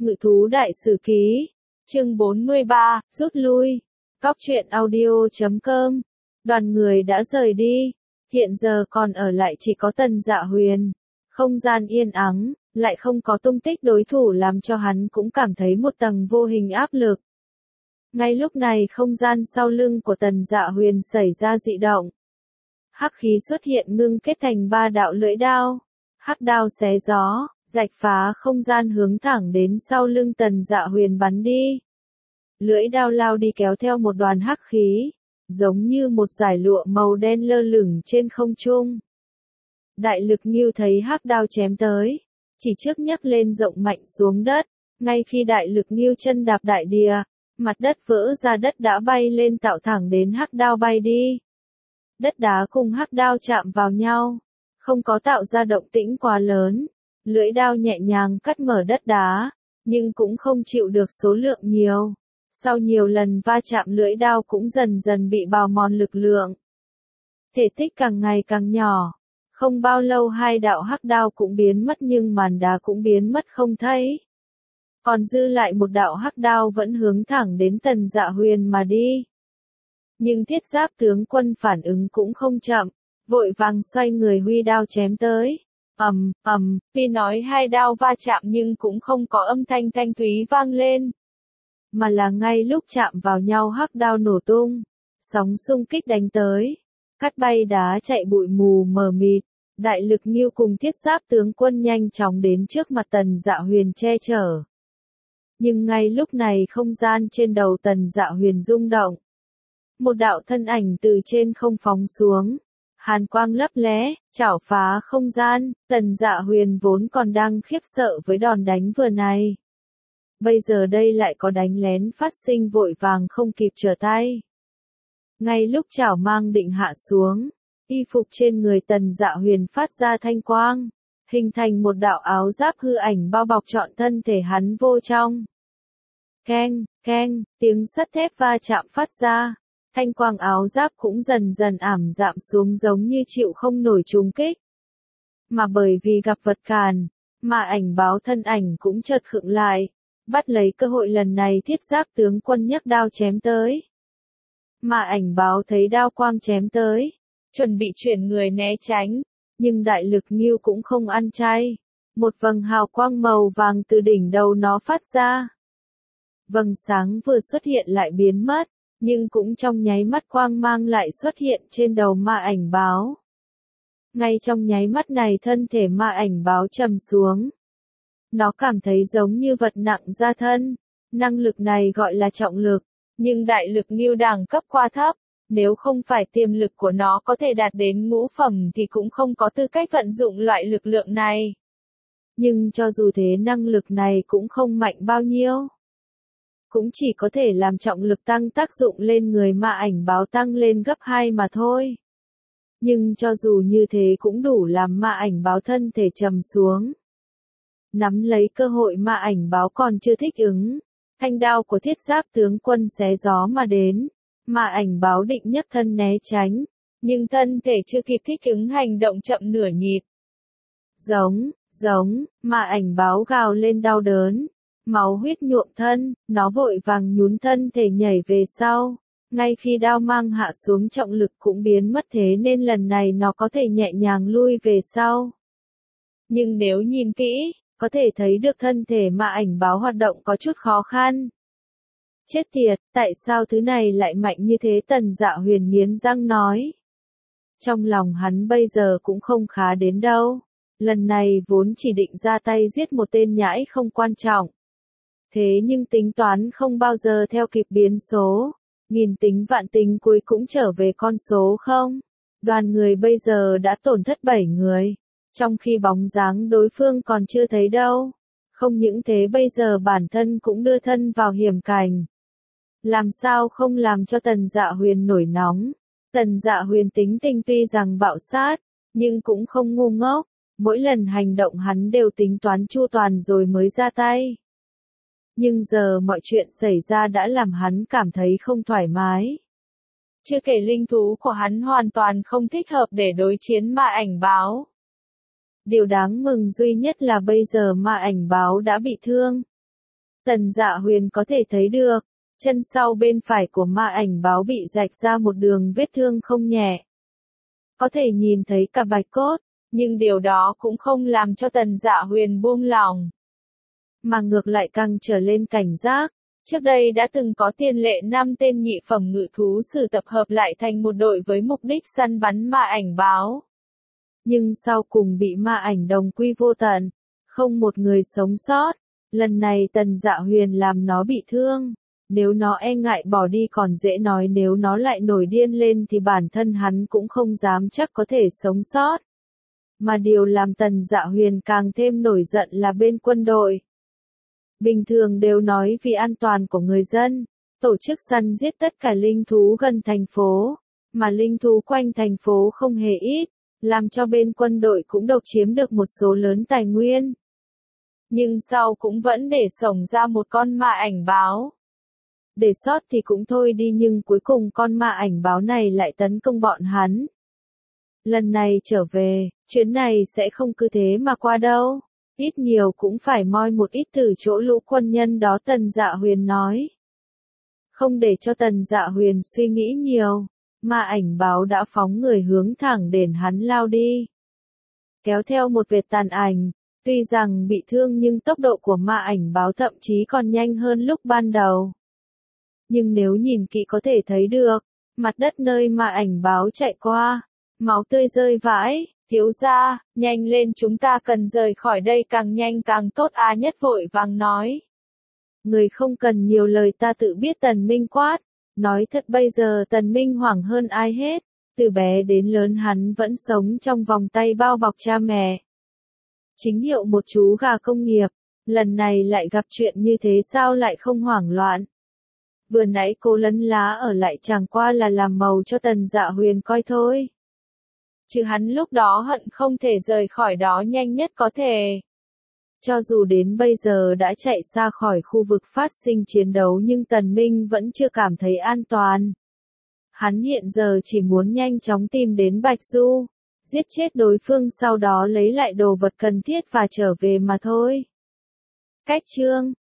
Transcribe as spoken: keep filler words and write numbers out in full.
Ngự thú đại sử ký. Chương bốn mươi ba, rút lui. Góc truyện audio chấm com. Đoàn người đã rời đi. Hiện giờ còn ở lại chỉ có Tần Dạ Huyền. Không gian yên ắng, lại không có tung tích đối thủ làm cho hắn cũng cảm thấy một tầng vô hình áp lực. Ngay lúc này không gian sau lưng của Tần Dạ Huyền xảy ra dị động. Hắc khí xuất hiện ngưng kết thành ba đạo lưỡi đao. Hắc đao xé gió, rạch phá không gian hướng thẳng đến sau lưng Tần Dạ Huyền bắn đi. Lưỡi đao lao đi kéo theo một đoàn hắc khí, giống như một dải lụa màu đen lơ lửng trên không trung. Đại lực Ngưu thấy hắc đao chém tới, chỉ trước nhấc lên rộng mạnh xuống đất, ngay khi đại lực Ngưu chân đạp đại địa, mặt đất vỡ ra, đất đã bay lên tạo thẳng đến hắc đao bay đi. Đất đá cùng hắc đao chạm vào nhau, không có tạo ra động tĩnh quá lớn, lưỡi đao nhẹ nhàng cắt mở đất đá, nhưng cũng không chịu được số lượng nhiều. Sau nhiều lần va chạm lưỡi đao cũng dần dần bị bào mòn lực lượng. Thể tích càng ngày càng nhỏ. Không bao lâu hai đạo hắc đao cũng biến mất nhưng màn đá cũng biến mất không thấy. Còn dư lại một đạo hắc đao vẫn hướng thẳng đến Tần Dạ Huyền mà đi. Nhưng thiết giáp tướng quân phản ứng cũng không chậm, vội vàng xoay người huy đao chém tới. Ầm, ầm, tuy nói hai đao va chạm nhưng cũng không có âm thanh thanh thúy vang lên. Mà là ngay lúc chạm vào nhau hắc đao nổ tung, sóng xung kích đánh tới, cắt bay đá chạy bụi mù mờ mịt. Đại lực Ngưu cùng thiết giáp tướng quân nhanh chóng đến trước mặt Tần Dạ Huyền che chở. Nhưng ngay lúc này không gian trên đầu Tần Dạ Huyền rung động. Một đạo thân ảnh từ trên không phóng xuống. Hàn quang lấp lé, chảo phá không gian. Tần Dạ Huyền vốn còn đang khiếp sợ với đòn đánh vừa này. Bây giờ đây lại có đánh lén phát sinh, vội vàng không kịp trở tay. Ngay lúc chảo mang định hạ xuống, y phục trên người Tần Dạ Huyền phát ra thanh quang, hình thành một đạo áo giáp hư ảnh bao bọc trọn thân thể hắn vô trong. Keng, keng, tiếng sắt thép va chạm phát ra, thanh quang áo giáp cũng dần dần ảm đạm xuống giống như chịu không nổi trùng kích. Mà bởi vì gặp vật cản, mà ảnh báo thân ảnh cũng chợt khựng lại, bắt lấy cơ hội lần này thiết giáp tướng quân nhấc đao chém tới. Mà ảnh báo thấy đao quang chém tới, chuẩn bị chuyển người né tránh, nhưng đại lực Ngưu cũng không ăn chay. Một vầng hào quang màu vàng từ đỉnh đầu nó phát ra. Vầng sáng vừa xuất hiện lại biến mất, nhưng cũng trong nháy mắt quang mang lại xuất hiện trên đầu ma ảnh báo. Ngay trong nháy mắt này thân thể ma ảnh báo trầm xuống. Nó cảm thấy giống như vật nặng ra thân, năng lực này gọi là trọng lực, nhưng đại lực Ngưu đẳng cấp quá thấp. Nếu không phải tiềm lực của nó có thể đạt đến ngũ phẩm thì cũng không có tư cách vận dụng loại lực lượng này. Nhưng cho dù thế năng lực này cũng không mạnh bao nhiêu. Cũng chỉ có thể làm trọng lực tăng tác dụng lên người ma ảnh báo tăng lên gấp hai mà thôi. Nhưng cho dù như thế cũng đủ làm ma ảnh báo thân thể trầm xuống. Nắm lấy cơ hội ma ảnh báo còn chưa thích ứng. Thanh đao của thiết giáp tướng quân xé gió mà đến. Mà ảnh báo định nhấc thân né tránh, nhưng thân thể chưa kịp thích ứng hành động chậm nửa nhịp. Giống, giống, mà ảnh báo gào lên đau đớn, máu huyết nhuộm thân, nó vội vàng nhún thân thể nhảy về sau. Ngay khi đao mang hạ xuống trọng lực cũng biến mất, thế nên lần này nó có thể nhẹ nhàng lui về sau. Nhưng nếu nhìn kỹ, có thể thấy được thân thể mà ảnh báo hoạt động có chút khó khăn. Chết tiệt, tại sao thứ này lại mạnh như thế? Tần Dạ Huyền nghiến răng nói. Trong lòng hắn bây giờ cũng không khá đến đâu. Lần này vốn chỉ định ra tay giết một tên nhãi không quan trọng. Thế nhưng tính toán không bao giờ theo kịp biến số. Nghìn tính vạn tính cuối cũng trở về con số không. Đoàn người bây giờ đã tổn thất bảy người. Trong khi bóng dáng đối phương còn chưa thấy đâu. Không những thế bây giờ bản thân cũng đưa thân vào hiểm cảnh. Làm sao không làm cho Tần Dạ Huyền nổi nóng. Tần Dạ Huyền tính tình tuy rằng bạo sát, nhưng cũng không ngu ngốc. Mỗi lần hành động hắn đều tính toán chu toàn rồi mới ra tay. Nhưng giờ mọi chuyện xảy ra đã làm hắn cảm thấy không thoải mái. Chưa kể linh thú của hắn hoàn toàn không thích hợp để đối chiến ma ảnh báo. Điều đáng mừng duy nhất là bây giờ ma ảnh báo đã bị thương. Tần Dạ Huyền có thể thấy được, chân sau bên phải của ma ảnh báo bị rạch ra một đường vết thương không nhẹ. Có thể nhìn thấy cả bạch cốt, nhưng điều đó cũng không làm cho Tần Dạ Huyền buông lỏng. Mà ngược lại càng trở lên cảnh giác. Trước đây đã từng có tiền lệ năm tên nhị phẩm ngự thú sử tập hợp lại thành một đội với mục đích săn bắn ma ảnh báo. Nhưng sau cùng bị ma ảnh đồng quy vô tận, không một người sống sót. Lần này Tần Dạ Huyền làm nó bị thương. Nếu nó e ngại bỏ đi còn dễ nói, nếu nó lại nổi điên lên thì bản thân hắn cũng không dám chắc có thể sống sót. Mà điều làm Tần Dạ Huyền càng thêm nổi giận là bên quân đội. Bình thường đều nói vì an toàn của người dân, tổ chức săn giết tất cả linh thú gần thành phố, mà linh thú quanh thành phố không hề ít, làm cho bên quân đội cũng độc chiếm được một số lớn tài nguyên. Nhưng sau cũng vẫn để xổng ra một con ma ảnh báo. Để sót thì cũng thôi đi, nhưng cuối cùng con ma ảnh báo này lại tấn công bọn hắn. Lần này trở về, chuyến này sẽ không cứ thế mà qua đâu. Ít nhiều cũng phải moi một ít từ chỗ lũ quân nhân đó, Tần Dạ Huyền nói. Không để cho Tần Dạ Huyền suy nghĩ nhiều, ma ảnh báo đã phóng người hướng thẳng đến hắn lao đi. Kéo theo một vệt tàn ảnh, tuy rằng bị thương nhưng tốc độ của ma ảnh báo thậm chí còn nhanh hơn lúc ban đầu. Nhưng nếu nhìn kỹ có thể thấy được, mặt đất nơi ma ảnh báo chạy qua, máu tươi rơi vãi. Thiếu gia, nhanh lên, chúng ta cần rời khỏi đây càng nhanh càng tốt. A Nhất vội vàng nói. Người không cần nhiều lời, ta tự biết, Tần Minh quát. Nói thật bây giờ Tần Minh hoảng hơn ai hết. Từ bé đến lớn hắn vẫn sống trong vòng tay bao bọc cha mẹ. Chính hiệu một chú gà công nghiệp. Lần này lại gặp chuyện như thế sao lại không hoảng loạn. Vừa nãy cô lấn lá ở lại chẳng qua là làm màu cho Tần Dạ Huyền coi thôi. Chứ hắn lúc đó hận không thể rời khỏi đó nhanh nhất có thể. Cho dù đến bây giờ đã chạy xa khỏi khu vực phát sinh chiến đấu nhưng Tần Minh vẫn chưa cảm thấy an toàn. Hắn hiện giờ chỉ muốn nhanh chóng tìm đến Bạch Du, giết chết đối phương, sau đó lấy lại đồ vật cần thiết và trở về mà thôi. Cách chương